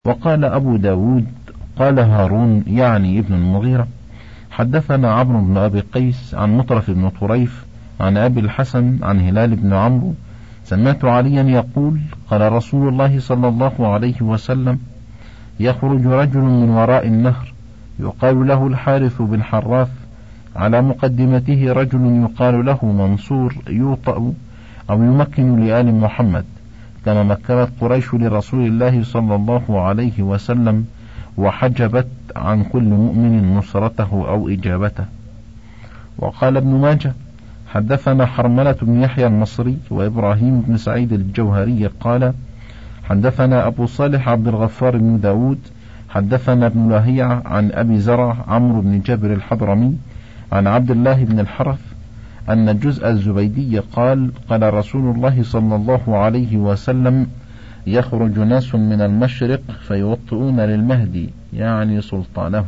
وقال أبو داود قال هارون يعني ابن المغيرة حدثنا عمرو بن أبي قيس عن مطرف بن طريف عن أبي الحسن عن هلال بن عمرو سمعت عليا يقول قال رسول الله صلى الله عليه وسلم يخرج رجل من وراء النهر يقال له الحارث بن حراث على مقدمته رجل يقال له منصور يوطأ أو يمكن لآل محمد كما مكنت قريش لرسول الله صلى الله عليه وسلم وحجبت عن كل مؤمن نصرته أو إجابته. وقال ابن ماجه حدثنا حرملة بن يحيى المصري وإبراهيم بن سعيد الجوهري قال حدثنا أبو صالح عبد الغفار بن داود حدثنا ابن لهيعة عن أبي زرع عمرو بن جابر الحضرمي عن عبد الله بن الحرث أن الجزء الزبيدي قال قال رسول الله صلى الله عليه وسلم يخرج ناس من المشرق فيوطئون للمهدي يعني سلطانه.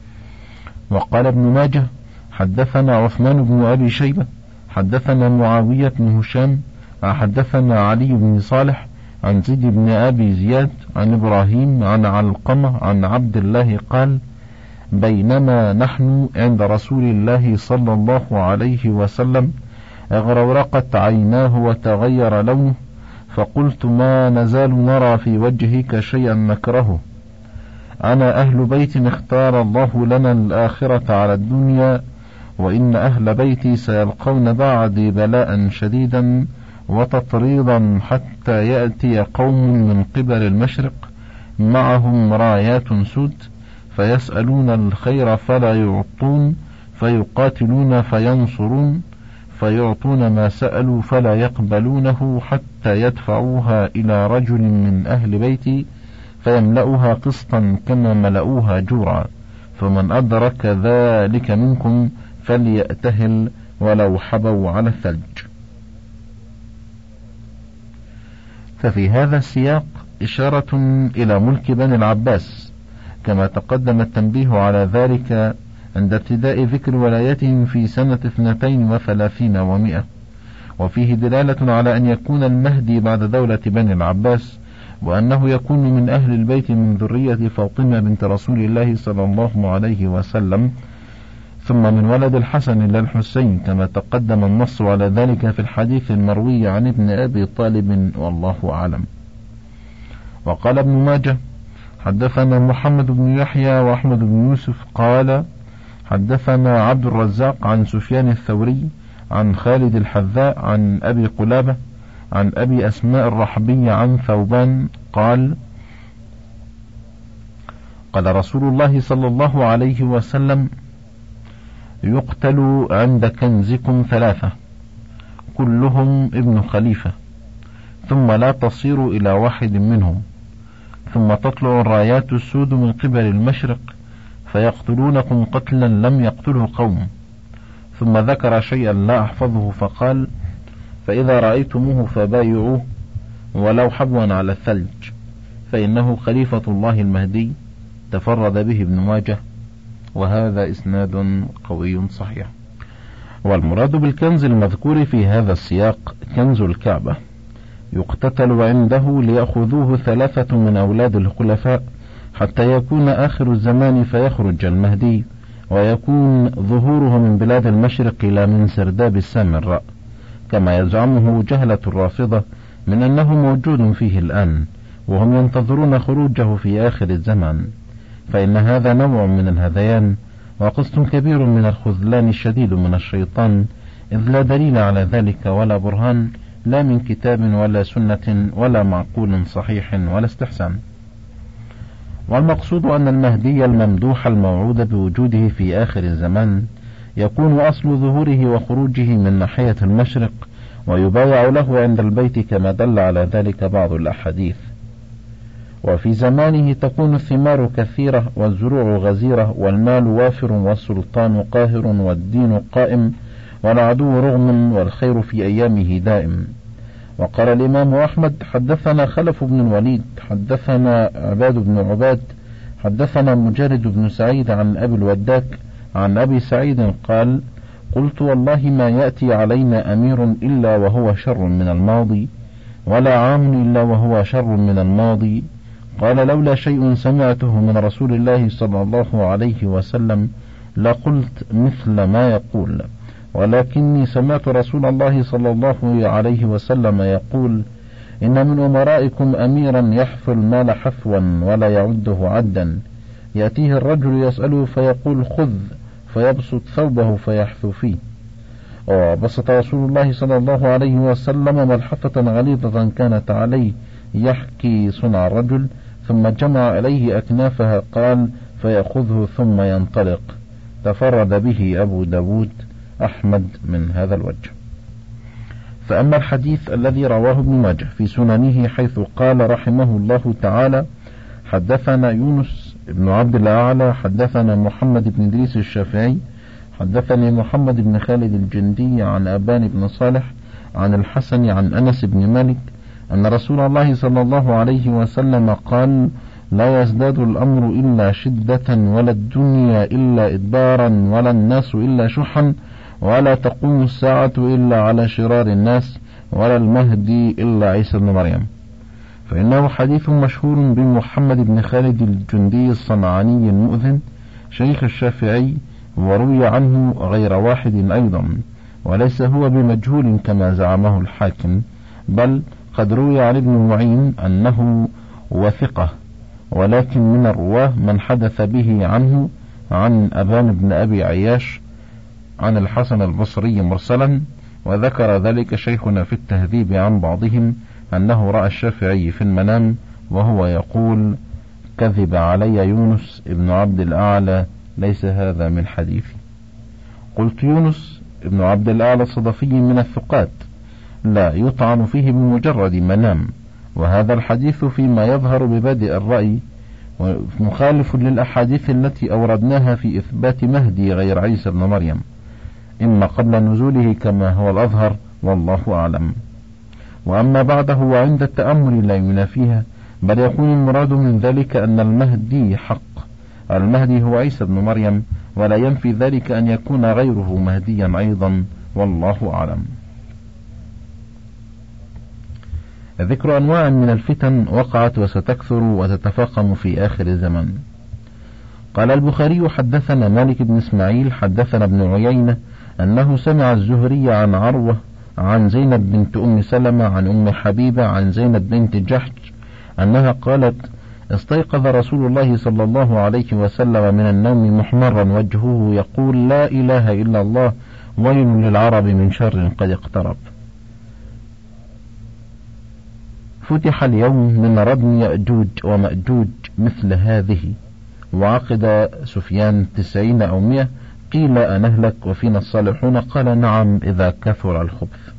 وقال ابن ماجه حدثنا عثمان بن أبي شيبة حدثنا معاوية بن هشام حدثنا علي بن صالح عن زيد بن أبي زياد عن إبراهيم عن علقمة عن عبد الله قال بينما نحن عند رسول الله صلى الله عليه وسلم اغرورقت عيناه وتغير لونه فقلت ما نزال نرى في وجهك شيئا نكرهه أنا أهل بيت اختار الله لنا الآخرة على الدنيا وإن أهل بيتي سيلقون بعدي بلاء شديدا وتطريضا حتى يأتي قوم من قبل المشرق معهم رايات سود فيسألون الخير فلا يعطون فيقاتلون فينصرون فيعطون ما سألوا فلا يقبلونه حتى يدفعوها إلى رجل من أهل بيتي فيملأها قسطا كما ملأوها جورا فمن أدرك ذلك منكم فليأتهل ولو حبوا على الثلج. ففي هذا السياق إشارة إلى ملك بني العباس كما تقدم التنبيه على ذلك عند ابتداء ذكر ولايتهم في سنة 32 و100 وفيه دلالة على أن يكون المهدي بعد دولة بني العباس وأنه يكون من أهل البيت من ذرية فاطمة بنت رسول الله صلى الله عليه وسلم ثم من ولد الحسن إلى الحسين كما تقدم النص على ذلك في الحديث المروي عن ابن أبي طالب والله أعلم. وقال ابن ماجه حدثنا محمد بن يحيى وأحمد بن يوسف قال حدثنا عبد الرزاق عن سفيان الثوري عن خالد الحذاء عن أبي قلابة عن أبي أسماء الرحبي عن ثوبان قال قال رسول الله صلى الله عليه وسلم يقتل عند كنزكم 3 كلهم ابن خليفة ثم لا تصير إلى واحد منهم ثم تطلع الرايات السود من قبل المشرق فيقتلونكم قتلا لم يقتله قوم ثم ذكر شيئا لا أحفظه فقال فإذا رأيتموه فبايعوه ولو حبوا على الثلج فإنه خليفة الله المهدي تفرد به ابن ماجه وهذا إسناد قوي صحيح. والمراد بالكنز المذكور في هذا السياق كنز الكعبة يقتتل عنده ليأخذوه 3 من أولاد الخلفاء حتى يكون آخر الزمان فيخرج المهدي ويكون ظهوره من بلاد المشرق لا من سرداب السامراء كما يزعمه جهلة الرافضة من أنه موجود فيه الآن وهم ينتظرون خروجه في آخر الزمان فإن هذا نوع من الهذيان وقسط كبير من الخذلان الشديد من الشيطان إذ لا دليل على ذلك ولا برهان لا من كتاب ولا سنة ولا معقول صحيح ولا استحسان. والمقصود أن المهدي الممدوح الموعود بوجوده في آخر الزمان يكون أصل ظهوره وخروجه من ناحية المشرق ويبايع له عند البيت كما دل على ذلك بعض الأحاديث. وفي زمانه تكون الثمار كثيرة والزروع غزيرة والمال وافر والسلطان قاهر والدين قائم والعدو رغم والخير في أيامه دائم. وقال الإمام أحمد حدثنا خلف بن الوليد حدثنا عباد بن عباد حدثنا مجرد بن سعيد عن أبي الوداك عن أبي سعيد قال قلت والله ما يأتي علينا أمير إلا وهو شر من الماضي ولا عام إلا وهو شر من الماضي قال لولا شيء سمعته من رسول الله صلى الله عليه وسلم لقلت مثل ما يقول، ولكني سمعت رسول الله صلى الله عليه وسلم يقول: إن من أمرائكم أميرا يحثو المال حثوا ولا يعده عدا، يأتيه الرجل يسأله فيقول خذ، فيبسط ثوبه فيحثو فيه. وبسط رسول الله صلى الله عليه وسلم ملحفة غليظة كانت عليه يحكي صنع الرجل، ثم جمع إليه أكنافها قال: فيأخذه ثم ينطلق. تفرد به أبو داود أحمد من هذا الوجه. فأما الحديث الذي رواه ابن ماجه في سننه حيث قال رحمه الله تعالى: حدثنا يونس بن عبد الأعلى حدثنا محمد بن إدريس الشافعي حدثني محمد بن خالد الجندي عن أبان بن صالح عن الحسن عن أنس بن مالك أن رسول الله صلى الله عليه وسلم قال: لا يزداد الأمر إلا شدة، ولا الدنيا إلا إدبارا، ولا الناس إلا شحا، ولا تقوم الساعة إلا على شرار الناس، ولا المهدي إلا عيسى بن مريم. فإنه حديث مشهور بمحمد بن خالد الجندي الصنعاني المؤذن شيخ الشافعي، وروي عنه غير واحد أيضا، وليس هو بمجهول كما زعمه الحاكم، بل قد روي عن ابن معين أنه وثقة، ولكن من الرواه من حدث به عنه عن أبان بن أبي عياش عن الحسن البصري مرسلا، وذكر ذلك شيخنا في التهذيب عن بعضهم أنه رأى الشافعي في المنام وهو يقول: كذب علي يونس ابن عبد الأعلى، ليس هذا من حديثي. قلت: يونس ابن عبد الأعلى الصدفي من الثقات، لا يطعن فيه بمجرد منام، وهذا الحديث فيما يظهر ببادئ الرأي مخالف للأحاديث التي أوردناها في إثبات مهدي غير عيسى بن مريم، إما قبل نزوله كما هو الأظهر والله أعلم. وأما بعده وعند التأمل لا ينافيها، بل يكون المراد من ذلك أن المهدي حق. المهدي هو عيسى بن مريم، ولا ينفي ذلك أن يكون غيره مهديا أيضا، والله أعلم. ذكر أنواع من الفتن وقعت وستكثر وتتفاقم في آخر الزمن. قال البخاري: حدثنا مالك بن إسماعيل حدثنا ابن عيينة أنه سمع الزهري عن عروة عن زينب بنت أم سلمة عن أم حبيبة عن زينب بنت جحش أنها قالت: استيقظ رسول الله صلى الله عليه وسلم من النوم محمرا وجهه يقول: لا إله إلا الله، ويل للعرب من شر قد اقترب. فتح اليوم من ردم يأجوج ومأجوج مثل هذه، وعقد سفيان 90 أو 100. قيل أنهلك وفينا الصالحون؟ قال: نعم إذا كثر الخبث.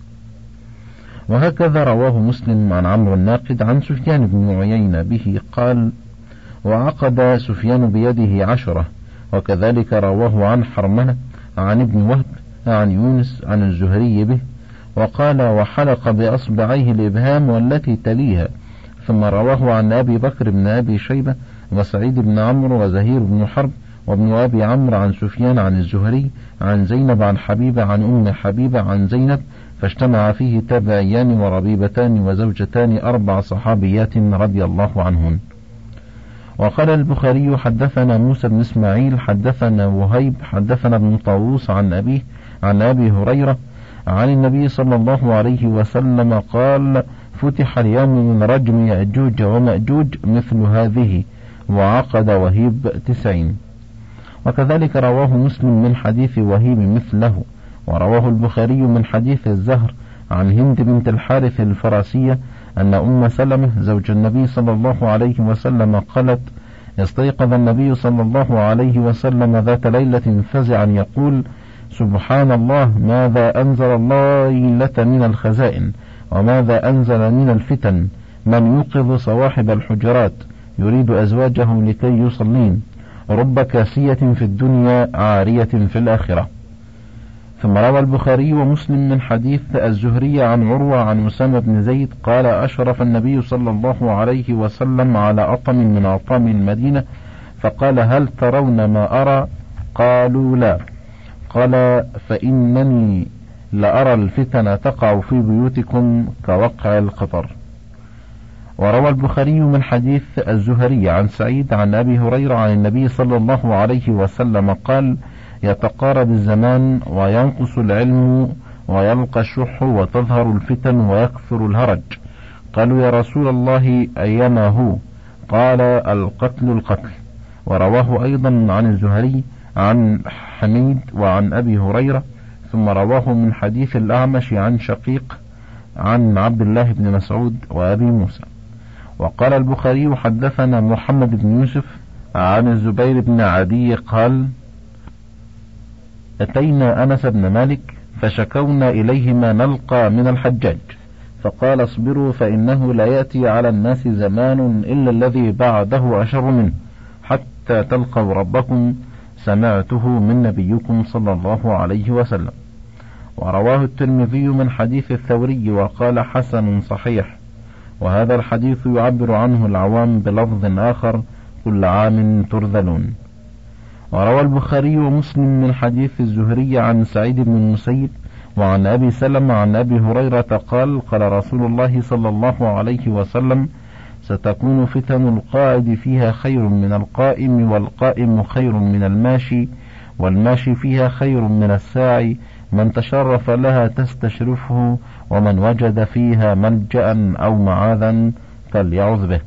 وهكذا رواه مسلم عن عمرو الناقد عن سفيان بن عيينة به قال: وعقد سفيان بيده 10. وكذلك رواه عن حرملة عن ابن وهب عن يونس عن الزهري به، وقال: وحلق بأصبعيه الإبهام والتي تليها. ثم رواه عن أبي بكر بن أبي شيبة وسعيد بن عمرو وزهير بن حرب وابن أبي عمرو عن سفيان عن الزهري عن زينب عن حبيبة عن أم حبيبة عن زينب، فاجتمع فيه تابعيان وربيبتان وزوجتان 4 صحابيات رضي الله عنهن. وقال البخاري: حدثنا موسى بن إسماعيل حدثنا وهيب حدثنا ابن طاووس عن أبيه عن أبي هريرة عن النبي صلى الله عليه وسلم قال: فتح اليوم من رجم يأجوج ومأجوج مثل هذه، وعقد وهيب 90. وكذلك رواه مسلم من حديث وهيب مثله، ورواه البخاري من حديث الزهر عن هند بنت الحارث الفراسية أن أم سلمة زوج النبي صلى الله عليه وسلم قالت: استيقظ النبي صلى الله عليه وسلم ذات ليلة فزعا يقول: سبحان الله، ماذا أنزل الله ليلة من الخزائن، وماذا أنزل من الفتن، من يوقظ صواحب الحجرات يريد أزواجه لكي يصلين، رب كاسية في الدنيا عارية في الآخرة. ثم روى البخاري ومسلم من حديث الزهري عن عروة عن أسامة بن زيد قال: أشرف النبي صلى الله عليه وسلم على أطم من أطام المدينة فقال: هل ترون ما أرى؟ قالوا: لا. قال: فإنني لأرى الفتن تقع في بيوتكم كوقع القطر. وروى البخاري من حديث الزهري عن سعيد عن أبي هريرة عن النبي صلى الله عليه وسلم قال: يتقارب الزمان وينقص العلم ويلقى الشح وتظهر الفتن ويكثر الهرج. قالوا: يا رسول الله أيما هو؟ قال: القتل. ورواه أيضا عن الزهري عن حميد وعن أبي هريرة، ثم رواه من حديث الأعمش عن شقيق عن عبد الله بن مسعود وأبي موسى. وقال البخاري: حدثنا محمد بن يوسف عن الزبير بن عدي قال: أتينا أنس بن مالك فشكونا إليه ما نلقى من الحجاج، فقال: اصبروا فإنه لا يأتي على الناس زمان إلا الذي بعده أشر منه حتى تلقوا ربكم، سمعته من نبيكم صلى الله عليه وسلم. ورواه الترمذي من حديث الثوري وقال: حسن صحيح. وهذا الحديث يعبر عنه العوام بلفظ آخر: كل عام ترذلون. وروى البخاري ومسلم من حديث الزهري عن سعيد بن المسيب وعن أبي سلمة عن أبي هريرة قال: قال رسول الله صلى الله عليه وسلم: ستكون فتن القاعد فيها خير من القائم، والقائم خير من الماشي، والماشي فيها خير من الساعي، من تشرف لها تستشرفه، ومن وجد فيها ملجأ أو معاذا فليعذ به.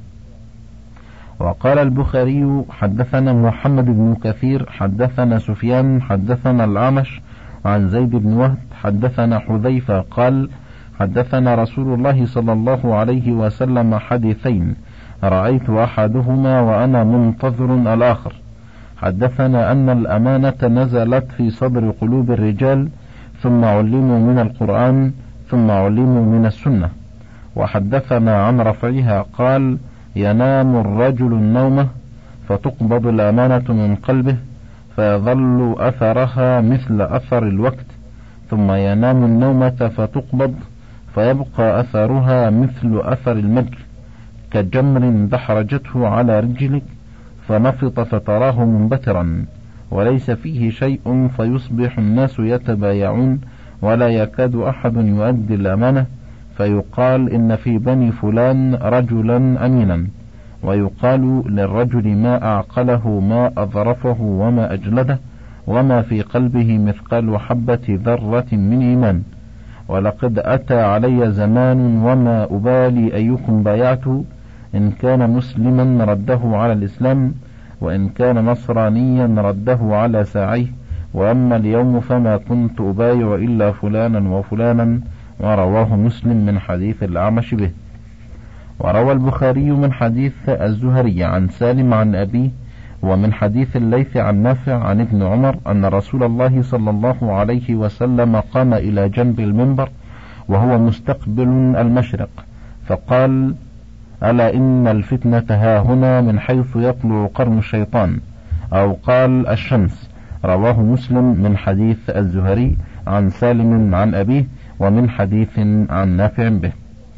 وقال البخاري: حدثنا محمد بن كثير حدثنا سفيان حدثنا الأعمش عن زيد بن وهب حدثنا حذيفة قال: حدثنا رسول الله صلى الله عليه وسلم حديثين رأيت أحدهما وأنا منتظر الآخر. حدثنا أن الأمانة نزلت في صدر قلوب الرجال، ثم علموا من القرآن، ثم علموا من السنة. وحدثنا عن رفعها قال: ينام الرجل النومة فتقبض الأمانة من قلبه فيظل أثرها مثل أثر الوقت، ثم ينام النومة فتقبض فيبقى أثرها مثل أثر المجل، كجمر دحرجته على رجلك فنفط فتراه منبترا وليس فيه شيء، فيصبح الناس يتبايعون ولا يكاد أحد يؤدي الأمانة، فيقال: إن في بني فلان رجلا أمينا، ويقال للرجل ما أعقله ما أظرفه وما أجلده وما في قلبه مثقال حبة ذرة من إيمان. ولقد أتى علي زمان وما أبالي أيكم بايعته، إن كان مسلما رده على الإسلام، وإن كان نصرانيا رده على ساعيه، وأما اليوم فما كنت أبايع إلا فلانا وفلانا. ورواه مسلم من حديث الأعمش به. وروى البخاري من حديث الزهري عن سالم عن أبيه، ومن حديث الليث عن نافع عن ابن عمر أن رسول الله صلى الله عليه وسلم قام إلى جنب المنبر وهو مستقبل المشرق فقال: ألا إن الفتنة هاهنا من حيث يطلع قرن الشيطان، أو قال الشمس. رواه مسلم من حديث الزهري عن سالم عن أبيه، ومن حديث عن نافع به.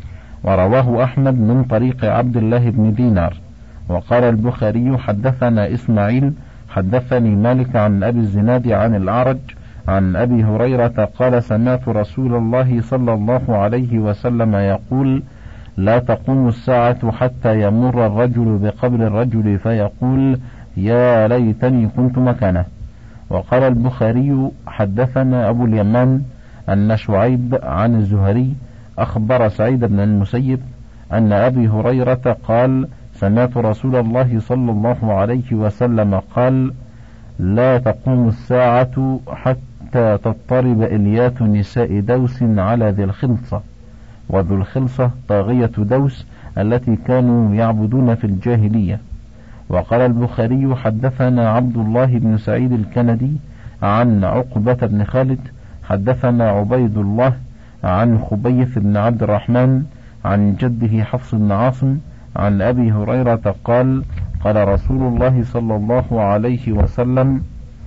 ورواه أحمد من طريق عبد الله بن دينار. وقال البخاري: حدثنا إسماعيل حدثني مالك عن أبي الزناد عن الأعرج عن أبي هريرة قال: سمعت رسول الله صلى الله عليه وسلم يقول: لا تقوم الساعة حتى يمر الرجل بقبر الرجل فيقول: يا ليتني كنت مكانه. وقال البخاري: حدثنا أبو اليمان أن شعيب عن الزهري أخبر سعيد بن المسيب أن أبي هريرة قال: سمعت رسول الله صلى الله عليه وسلم قال: لا تقوم الساعة حتى تضطرب إليات نساء دوس على ذي الخلصة. وذو الخلصة طاغية دوس التي كانوا يعبدون في الجاهلية. وقال البخاري: حدثنا عبد الله بن سعيد الكندي عن عقبة بن خالد حدثنا عبيد الله عن خبيث بن عبد الرحمن عن جده حفص بن عاصم عن أبي هريرة قال: قال رسول الله صلى الله عليه وسلم: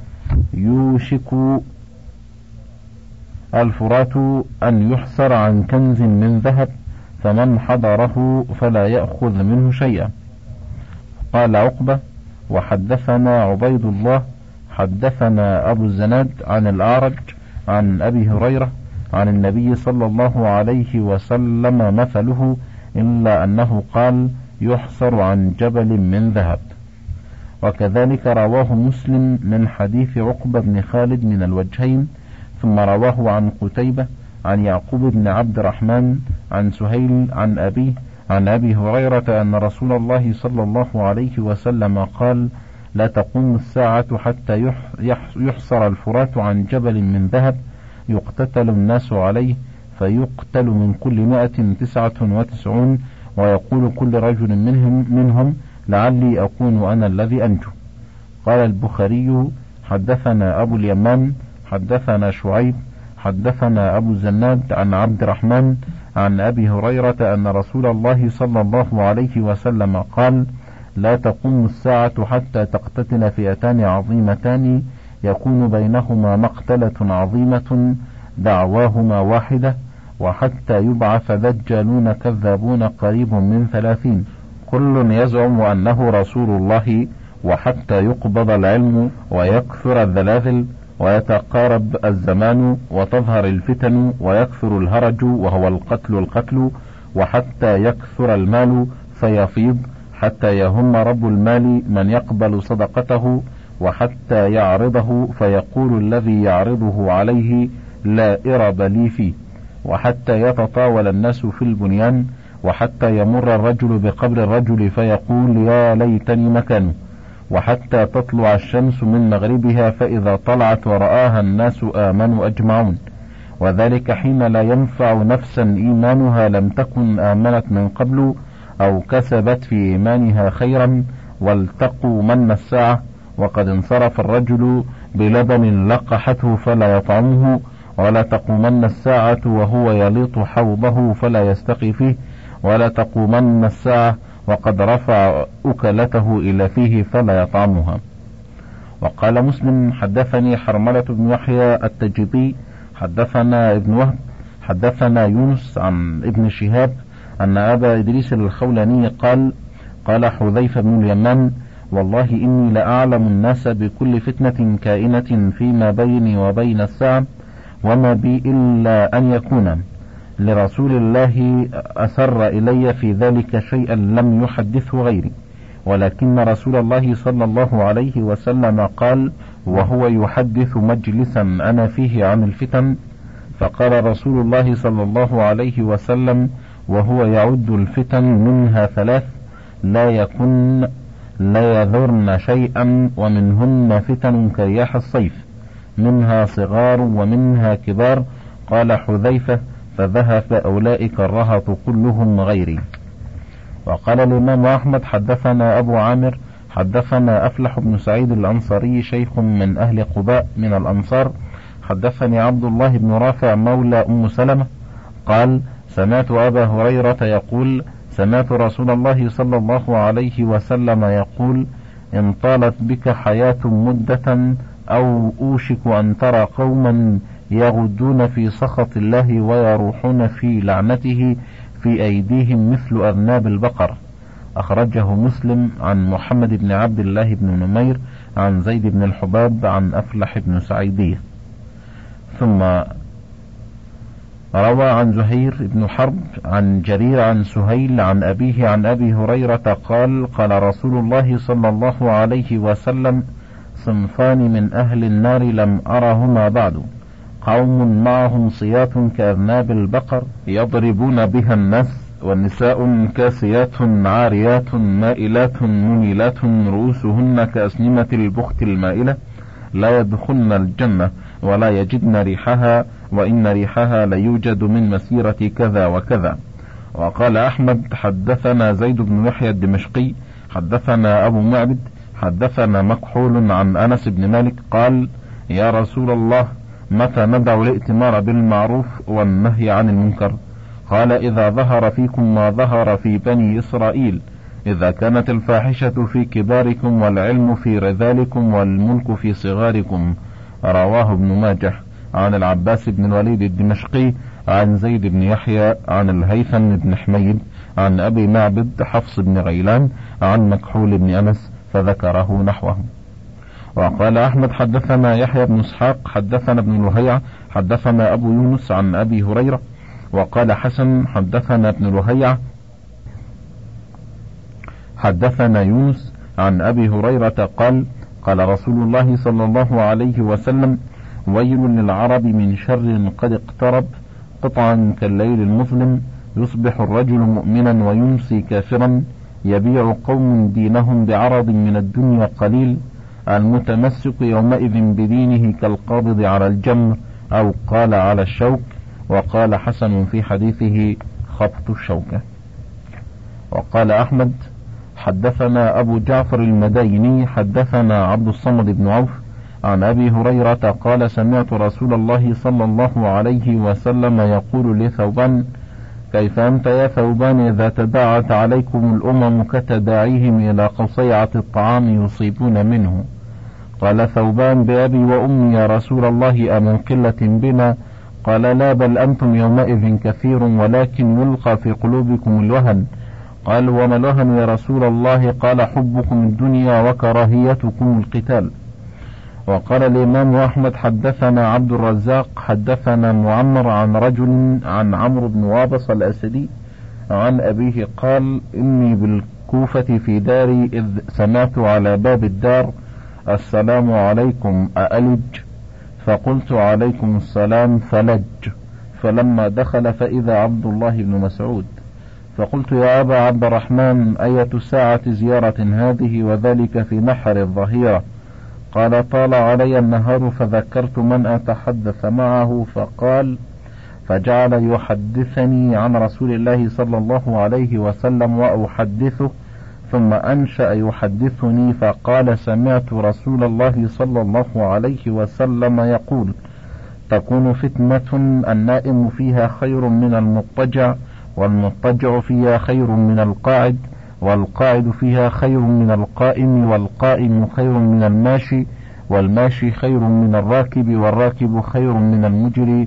يوشك الفرات أن يحسر عن كنز من ذهب، فمن حضره فلا يأخذ منه شيئا. قال عقبة: وحدثنا عبيد الله حدثنا أبو الزناد عن الأعرج عن أبي هريرة عن النبي صلى الله عليه وسلم مثله إلا أنه قال يحصر عن جبل من ذهب. وكذلك رواه مسلم من حديث عقبة بن خالد من الوجهين، ثم رواه عن قتيبة عن يعقوب بن عبد الرحمن عن سهيل عن أبيه عن أبي هريرة أن رسول الله صلى الله عليه وسلم قال: لا تقوم الساعة حتى يحصر الفرات عن جبل من ذهب يقتتل الناس عليه، فيقتل من كل 199، ويقول كل رجل منهم لعلي أكون أنا الذي أنجو. قال البخاري: حدثنا أبو اليمان حدثنا شعيب حدثنا أبو الزناد عن عبد الرحمن عن أبي هريرة أن رسول الله صلى الله عليه وسلم قال: لا تقوم الساعة حتى تقتتل فئتان عظيمتان يكون بينهما مقتلة عظيمة دعواهما واحدة، وحتى يبعث دجالون كذابون قريب من 30 كل يزعم أنه رسول الله، وحتى يقبض العلم ويكثر الزلازل ويتقارب الزمان وتظهر الفتن ويكثر الهرج وهو القتل، وحتى يكثر المال فيفيض، حتى يهم رب المال من يقبل صدقته، وحتى يعرضه فيقول الذي يعرضه عليه لا إرب لي فيه، وحتى يتطاول الناس في البنيان، وحتى يمر الرجل بقبر الرجل فيقول يا ليتني مكانه، وحتى تطلع الشمس من مغربها فإذا طلعت ورآها الناس آمنوا أجمعون، وذلك حين لا ينفع نفسا إيمانها لم تكن آمنت من قبل أو كسبت في إيمانها خيرا، والتقوا من الساعة، وقد انصرف الرجل بلبن لقحته فلا يطعمه، ولا تقومن الساعة وهو يليط حوضه فلا يستقي فيه، ولا تقومن الساعة وقد رفع أكلته إلى فيه فلا يطعمها. وقال مسلم: حدثني حرملة بن يحيى التجيبي حدثنا ابن وهب حدثنا يونس عن ابن شهاب أن أبا إدريس الخولاني قال حذيفة بن اليمان: والله إني لأعلم الناس بكل فتنة كائنة فيما بيني وبين الساعة، وما بي إلا أن يكون لرسول الله أسر إلي في ذلك شيئا لم يحدثه غيري، ولكن رسول الله صلى الله عليه وسلم قال وهو يحدث مجلسا أنا فيه عن الفتن، فقال رسول الله صلى الله عليه وسلم وهو يعد الفتن منها 3 لا يذرن شيئا، ومنهن فتن كرياح الصيف، منها صغار ومنها كبار. قال حذيفة: فذهب أولئك الرهط كلهم غيري. وقال الإمام أحمد: حدثنا أبو عامر حدثنا أفلح بن سعيد الأنصاري شيخ من أهل قباء من الأنصار، حدثني عبد الله بن رافع مولى أم سلمة قال: سمعت أبا هريرة يقول: سمعت رسول الله صلى الله عليه وسلم يقول: إن طالت بك حياة مدة أو أوشك أن ترى قوما يغدون في سخط الله ويروحون في لعنته في أيديهم مثل أذناب البقر. أخرجه مسلم عن محمد بن عبد الله بن نمير عن زيد بن الحباب عن أفلح بن سعيدية. ثم روى عن زهير بن حرب عن جرير عن سهيل عن أبيه عن أبي هريرة قال رسول الله صلى الله عليه وسلم: صنفان من أهل النار لم أرهما بعد، قوم معهم صيات كأذناب البقر يضربون بها الناس، والنساء كاسيات عاريات مائلات مميلات رؤوسهن كأسنمة البخت المائلة، لا يدخلن الجنة ولا يجدن ريحها، وإن ريحها ليوجد من مسيرة كذا وكذا. وقال أحمد: حدثنا زيد بن يحيى الدمشقي حدثنا أبو معبد حدثنا مكحول عن أنس بن مالك قال: يا رسول الله، متى ندع الائتمار بالمعروف والنهي عن المنكر؟ قال: إذا ظهر فيكم ما ظهر في بني إسرائيل، إذا كانت الفاحشة في كباركم والعلم في رذالكم والملك في صغاركم. رواه ابن ماجه عن العباس بن الوليد الدمشقي عن زيد بن يحيى عن الهيثم بن حميد عن أبي معبد حفص بن غيلان عن مكحول بن أنس فذكره نحوه. وقال أحمد: حدثنا يحيى بن اسحاق حدثنا ابن لهيعة حدثنا أبو يونس عن أبي هريرة. وقال حسن: حدثنا ابن لهيعة حدثنا يونس عن أبي هريرة قال قال رسول الله صلى الله عليه وسلم: ويل للعرب من شر قد اقترب، قطعا كالليل المظلم، يصبح الرجل مؤمنا ويمسي كافرا، يبيع قوم دينهم بعرض من الدنيا قليل، المتمسك يومئذ بدينه كالقابض على الجمر، أو قال على الشوك. وقال حسن في حديثه: خبط الشوكة. وقال أحمد: حدثنا أبو جعفر المديني حدثنا عبد الصمد بن عوف عن أبي هريرة قال: سمعت رسول الله صلى الله عليه وسلم يقول لثوبان: كيف أنت يا ثوبان إذا تداعت عليكم الأمم كتداعيهم إلى قصيعة الطعام يصيبون منه؟ قال ثوبان: بأبي وأمي يا رسول الله، أمن قلة بنا؟ قال: لا، بل أنتم يومئذ كثير، ولكن يلقى في قلوبكم الوهن. قال: وما الوهن يا رسول الله؟ قال: حبكم الدنيا وكراهيتكم القتال. وقال الإمام أحمد: حدثنا عبد الرزاق حدثنا معمر عن رجل عن عمرو بن وابص الأسدي عن أبيه قال: إني بالكوفة في داري، إذ سمعت على باب الدار: السلام عليكم، أألج؟ فقلت: عليكم السلام، فلج. فلما دخل فإذا عبد الله بن مسعود، فقلت: يا أبا عبد الرحمن، أية ساعة زيارة هذه، وذلك في نحر الظهيرة؟ قال: طال علي النهار فذكرت من أتحدث معه، فقال: فجعل يحدثني عن رسول الله صلى الله عليه وسلم وأحدثه، ثم أنشأ يحدثني فقال: سمعت رسول الله صلى الله عليه وسلم يقول: تكون فتنة النائم فيها خير من المضطجع، والمضطجع فيها خير من القاعد، والقاعد فيها خير من القائم، والقائم خير من الماشي، والماشي خير من الراكب، والراكب خير من المجري،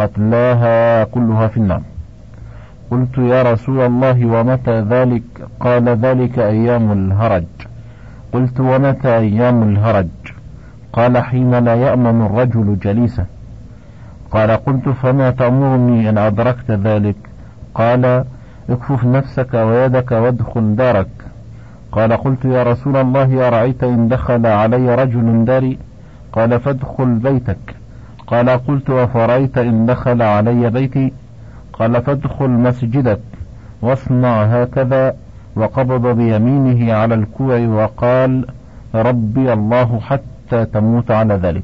قتلاها كلها في النار. قلت: يا رسول الله، ومتى ذلك؟ قال: ذلك أيام الهرج. قلت: ومتى أيام الهرج؟ قال: حين لا يأمن الرجل جليسه. قال: قلت: فما تأمرني إن أدركت ذلك؟ قال: اكفف نفسك ويدك وادخل دارك. قال: قلت: يا رسول الله، أرأيت إن دخل علي رجل داري؟ قال: فادخل بيتك. قال: قلت: أفرأيت إن دخل علي بيتي؟ قال: فادخل مسجدك واصنع هكذا، وقبض بيمينه على الكوع وقال: ربي الله، حتى تموت على ذلك.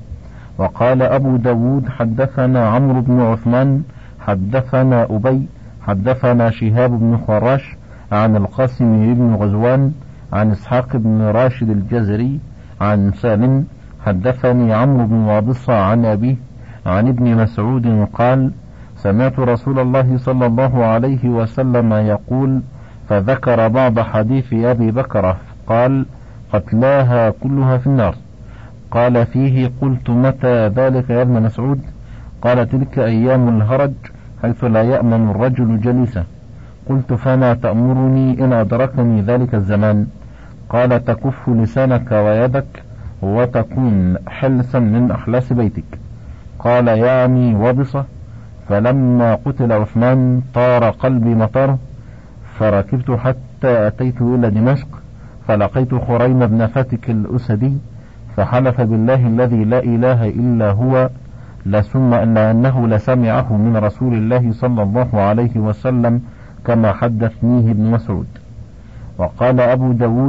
وقال أبو داود: حدثنا عمرو بن عثمان حدثنا أبي حدثنا شهاب بن خراش عن القاسم بن غزوان عن إسحاق بن راشد الجزري عن سالم حدثني عمرو بن وابصة عن أبيه عن ابن مسعود قال: سمعت رسول الله صلى الله عليه وسلم يقول، فذكر بعض حديث أبي بكر قال: قتلاها كلها في النار. قال فيه: قلت: متى ذلك يا ابن مسعود؟ قال: تلك أيام الهرج، حيث لا يأمن الرجل جليسه. قلت: فما تأمرني إن أدركني ذلك الزمان؟ قال: تكف لسانك ويدك، وتكون حلسا من أحلاس بيتك. قال: يعني وبصة. فلما قتل عثمان طار قلبي مطره، فركبت حتى أتيت إلى دمشق، فلقيت خريم بن فتك الأسدي، فحلف بالله الذي لا إله إلا هو لثم أنه لسمعه من رسول الله صلى الله عليه وسلم كما حدثنيه ابن مسعود. وقال أبو داود: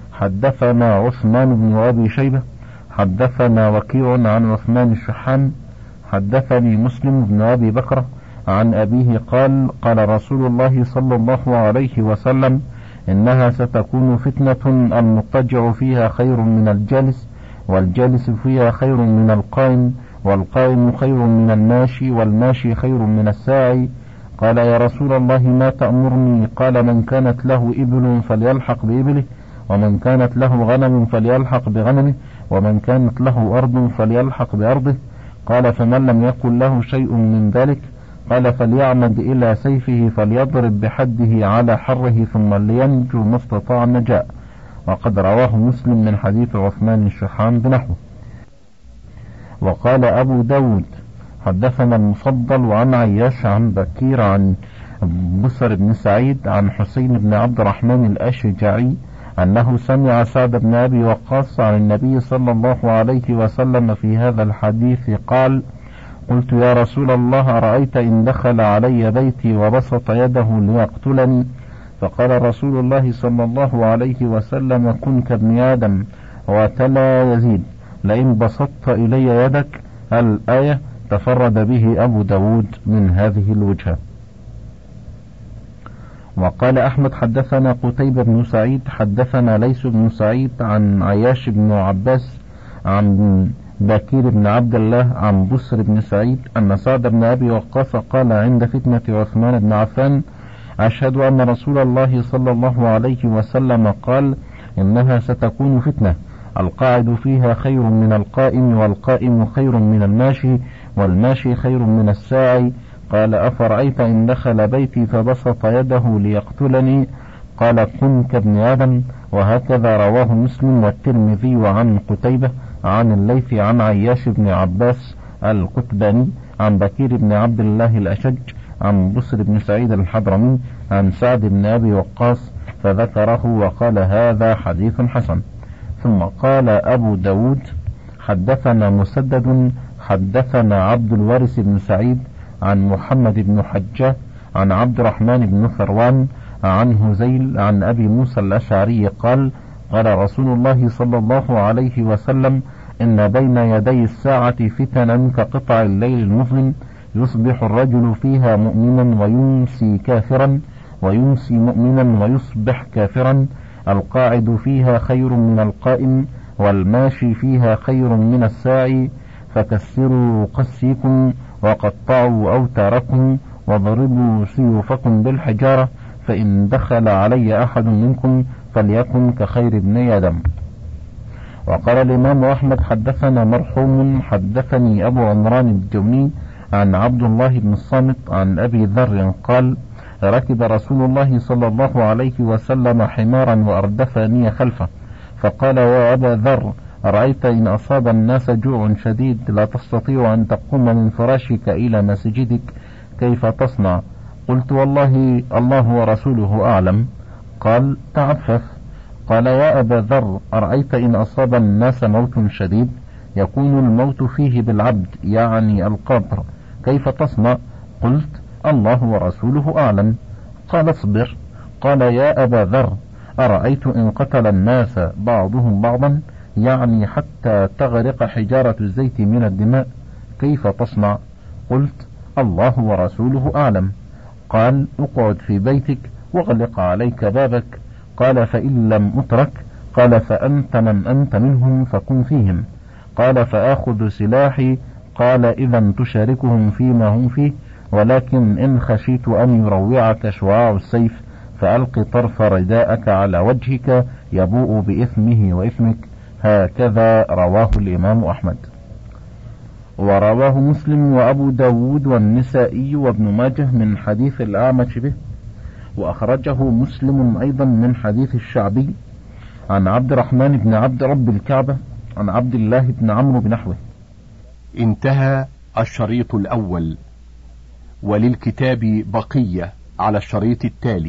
حدثنا عثمان بن أبي شيبة حدثنا وكيع عن عثمان الشحام حدثني مسلم بن أبي بكر عن أبيه قال: قال رسول الله صلى الله عليه وسلم: إنها ستكون فتنة المضطجع فيها خير من الجالس، والجالس فيها خير من القائم، والقائم خير من الماشي، والماشي خير من الساعي. قال: يا رسول الله، ما تأمرني؟ قال: من كانت له إبل فليلحق بإبله، ومن كانت له غنم فليلحق بغنمه، ومن كانت له أرض فليلحق بأرضه. قال: فمن لم يكن له شيء من ذلك؟ قال: فليعمد إلى سيفه فليضرب بحده على حره، ثم لينجو ما استطاع النجاة. وقد رواه مسلم من حديث عثمان الشحام بنحوه. وقال أبو داود: حدثنا المفضل عن عياش عن بكير عن بسر بن سعيد عن حسين بن عبد الرحمن الأشجعي أنه سمع سعد بن أبي وقاص عن النبي صلى الله عليه وسلم في هذا الحديث قال: قلت يا رسول الله أرأيت إن دخل علي بيتي وبسط يده ليقتلني؟ فقال رسول الله صلى الله عليه وسلم: كن كابن آدم. وتلا يزيد: لئن بسطت إلي يدك الآية. تفرد به أبو داود من هذه الوجهة. وقال أحمد: حدثنا قتيبة بن سعيد حدثنا ليث بن سعيد عن عياش بن عباس عن بكير بن عبد الله عن بسر بن سعيد أن سعد بن أبي وقاص قال عند فتنة عثمان بن عفان: أشهد أن رسول الله صلى الله عليه وسلم قال: إنها ستكون فتنة، القاعد فيها خير من القائم، والقائم خير من الماشي، والماشي خير من الساعي. قال: أفرأيت إن دخل بيتي فبسط يده ليقتلني؟ قال: كن كابن آدم. وهكذا رواه مسلم والترمذي عن قتيبة عن الليث عن عياش بن عباس القتباني عن بكير بن عبد الله الأشج عن بسر بن سعيد الحضرمي عن سعد بن أبي وقاص فذكره وقال: هذا حديث حسن. ثم قال أبو داود: حدثنا مسدد حدثنا عبد الوارث بن سعيد عن محمد بن حجة عن عبد الرحمن بن ثروان عن هزيل عن أبي موسى الأشعري قال: قال رسول الله صلى الله عليه وسلم: إن بين يدي الساعة فتنا كقطع الليل المظلم، يصبح الرجل فيها مؤمنا ويمسي كافرا، ويمسي مؤمنا ويصبح كافرا، القاعد فيها خير من القائم، والماشي فيها خير من الساعي، فكسروا قسيكم وقطعوا أوتاركم وضربوا سيوفكم بالحجارة، فإن دخل علي أحد منكم فليكن كخير ابن آدم. وقال الإمام أحمد: حدثنا مرحوم حدثني أبو عمران الجوني عن عبد الله بن الصامت عن أبي ذر قال: ركب رسول الله صلى الله عليه وسلم حمارا وأردفني خلفه، فقال: يا أبا ذر، أرأيت إن أصاب الناس جوع شديد لا تستطيع أن تقوم من فراشك إلى مسجدك، كيف تصنع؟ قلت: والله الله ورسوله أعلم. قال: تعفف. قال: يا أبا ذر، أرأيت إن أصاب الناس موت شديد يكون الموت فيه بالعبد، يعني القبر، كيف تصنع؟ قلت: الله ورسوله أعلم. قال: اصبر. قال: يا أبا ذر، أرأيت إن قتل الناس بعضهم بعضا، يعني حتى تغرق حجارة الزيت من الدماء، كيف تصنع؟ قلت: الله ورسوله أعلم. قال: اقعد في بيتك واغلق عليك بابك. قال: فإن لم أترك؟ قال: فأنت من أنت منهم فكن فيهم. قال: فآخذ سلاحي. قال: إذا تشاركهم فيما هم فيه، ولكن إن خشيت أن يروعك شعاع السيف فألق طرف رداءك على وجهك يبوء بإثمه وإثمك. هكذا رواه الإمام أحمد. ورواه مسلم وأبو داود والنسائي وابن ماجه من حديث الأعمش به، وأخرجه مسلم أيضا من حديث الشعبي عن عبد الرحمن بن عبد رب الكعبة عن عبد الله بن عمرو بنحوه. انتهى الشريط الأول، وللكتاب بقية على الشريط التالي.